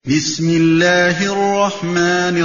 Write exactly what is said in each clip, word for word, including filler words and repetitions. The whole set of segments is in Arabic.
بسم الله الرحمن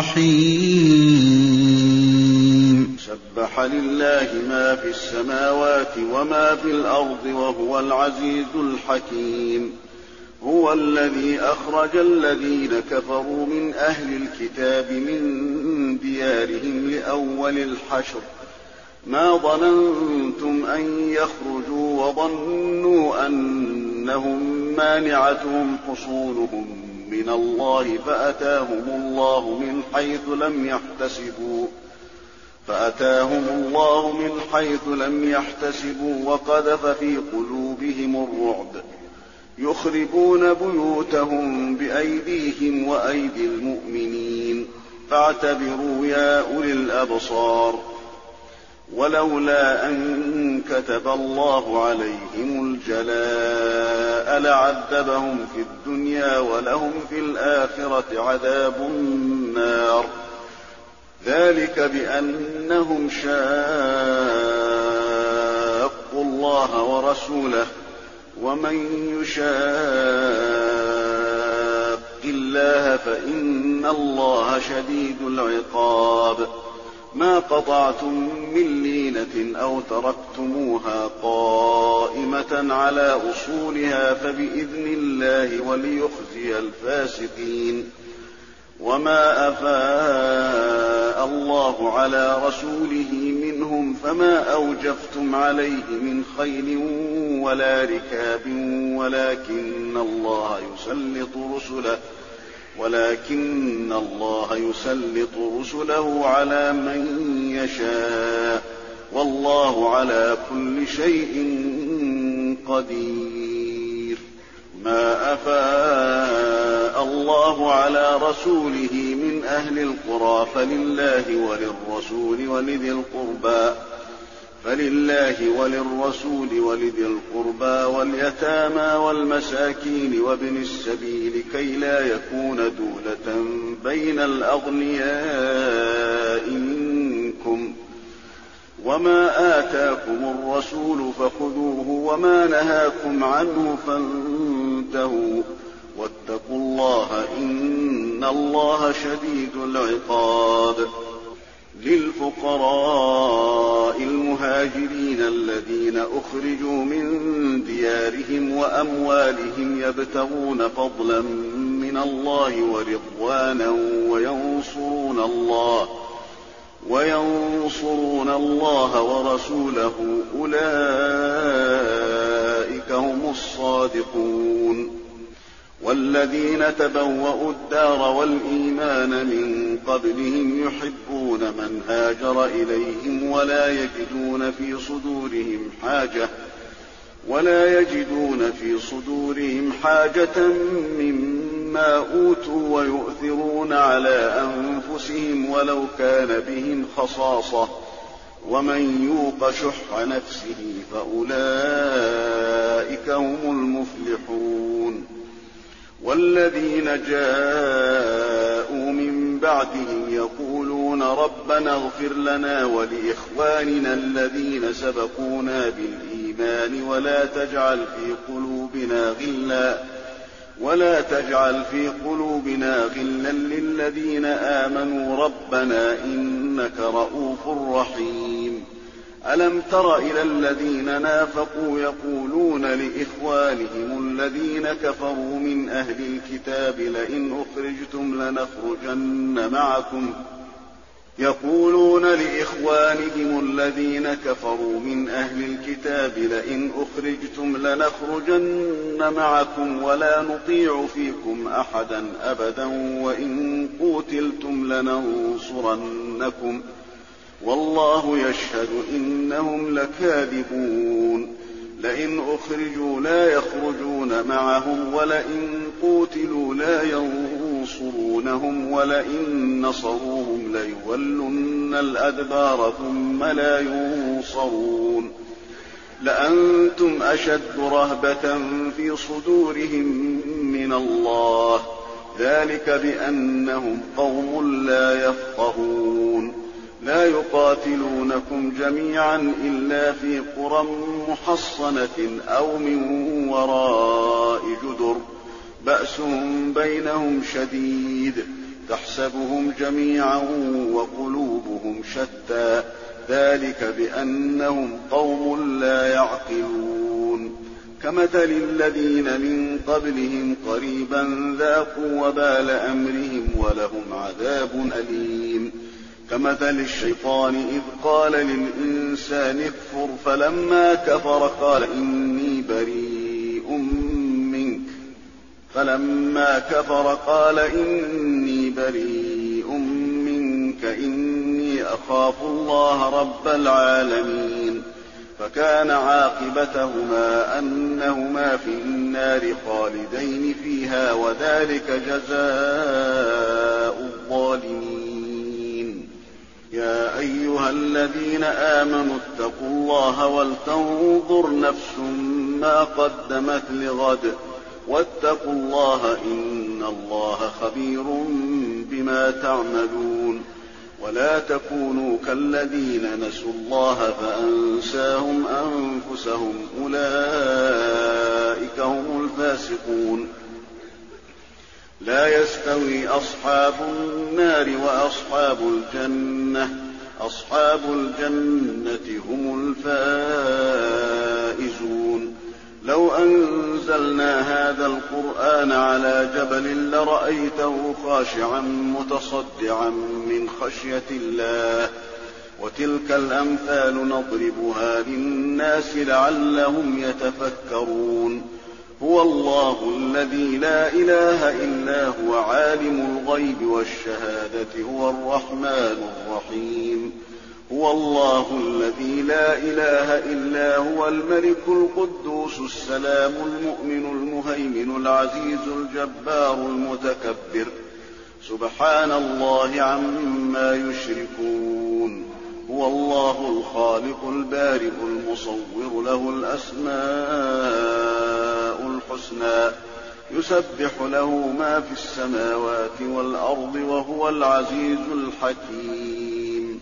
الرحيم سبح لله ما في السماوات وما في الأرض وهو العزيز الحكيم. هو الذي أخرج الذين كفروا من أهل الكتاب من ديارهم لأول الحشر ما ظننتم أن يخرجوا وظنوا أنهم مانعتهم حصونهم من الله فأتاهم الله من حيث لم يحتسبوا فأتاهم الله من حيث لم يحتسبوا وقذف في قلوبهم الرعب يخربون بيوتهم بأيديهم وأيدي المؤمنين فاعتبروا يا أولي الأبصار. ولولا أن كتب الله عليهم الجلاء لعذبهم في الدنيا ولهم في الآخرة عذاب النار ذلك بأنهم شاقوا الله ورسوله ومن يشاق الله فإن الله شديد العقاب. ما قطعتم من لينة أو تركتموها قائمة على أصولها فبإذن الله وليخزي الفاسقين. وما أفاء الله على رسوله منهم فما أوجفتم عليه من خيل ولا ركاب ولكن الله يسلط رسله ولكن الله يسلط رسله على من يشاء والله على كل شيء قدير. ما أفاء الله على رسوله من أهل القرى فلله وللرسول ولذي القربى فلله وللرسول ولذي القربى واليتامى والمساكين وابن السبيل كي لا يكون دولة بين الأغنياء منكم. وما آتاكم الرسول فخذوه وما نهاكم عنه فانتهوا واتقوا الله إن الله شديد العقاب. للفقراء المهاجرين الذين أخرجوا من ديارهم وأموالهم يبتغون فضلا من الله ورضوانا وينصرون الله وينصرون الله ورسوله أولئك هم الصادقون. والذين تبوأوا الدار والإيمان من قبلهم يحبون من هاجر إليهم ولا يجدون في صدورهم حاجة ولا يجدون في صدورهم حاجة مما أوتوا ويؤثرون على أنفسهم ولو كان بهم خصاصة ومن يوق شح نفسه فأولئك هم المفلحون. والذين جاءوا من بعدهم يقولون ربنا اغفر لنا ولإخواننا الذين سبقونا بالإيمان ولا تجعل في قلوبنا غلا ولا تجعل في قلوبنا غلا للذين آمنوا ربنا إنك رؤوف رحيم. ألم تر إلى الذين نافقوا يقولون لإخوانهم الذين كفروا من أهل الكتاب لئن أخرجتم لنخرجن معكم يقولون لإخوانهم الذين كفروا من أهل الكتاب لئن أخرجتم لنخرجن معكم ولا نطيع فيكم أحدا أبدا وإن قوتلتم لننصرنكم والله يشهد إنهم لكاذبون. لئن أخرجوا لا يخرجون معهم ولئن قوتلوا لا ينصرونهم ولئن نصروهم ليولن الأدبار ثم لا ينصرون. لأنتم أشد رهبة في صدورهم من الله ذلك بأنهم قوم لا يفقهون. لا يقاتلونكم جميعا إلا في قرى محصنة أو من وراء جدر بأسهم بينهم شديد تحسبهم جميعا وقلوبهم شتى ذلك بأنهم قوم لا يعقلون كمثل الذين من قبلهم قريبا ذاقوا وبال أمرهم ولهم عذاب أليم كمثل الشيطان إذ قال للإنسان اكفر فلما كفر قال إني بريء منك فلما كفر قال إني بريء منك إني أخاف الله رب العالمين فكان عاقبتهما أنهما في النار خالدين فيها وذلك جزاء الظالمين يا أيها الذين آمنوا اتقوا الله ولتنظر نفس ما قدمت لغد واتقوا الله إن الله خبير بما تعملون ولا تكونوا كالذين نسوا الله فأنساهم أنفسهم أولئك هم الفاسقون لا يستوي أصحاب النار وأصحاب الجنة أصحاب الجنة هم الفائزون لو أنزلنا هذا القرآن على جبل لرأيته خاشعا متصدعا من خشية الله وتلك الأمثال نضربها للناس لعلهم يتفكرون هو الله الذي لا إله إلا هو عالم الغيب والشهادة هو الرحمن الرحيم هو الله الذي لا إله إلا هو الملك القدوس السلام المؤمن المهيمن العزيز الجبار المتكبر سبحان الله عما يشركون هو الله الخالق البارئ المصور له الأسماء الحسنى يسبح له ما في السماوات والأرض وهو العزيز الحكيم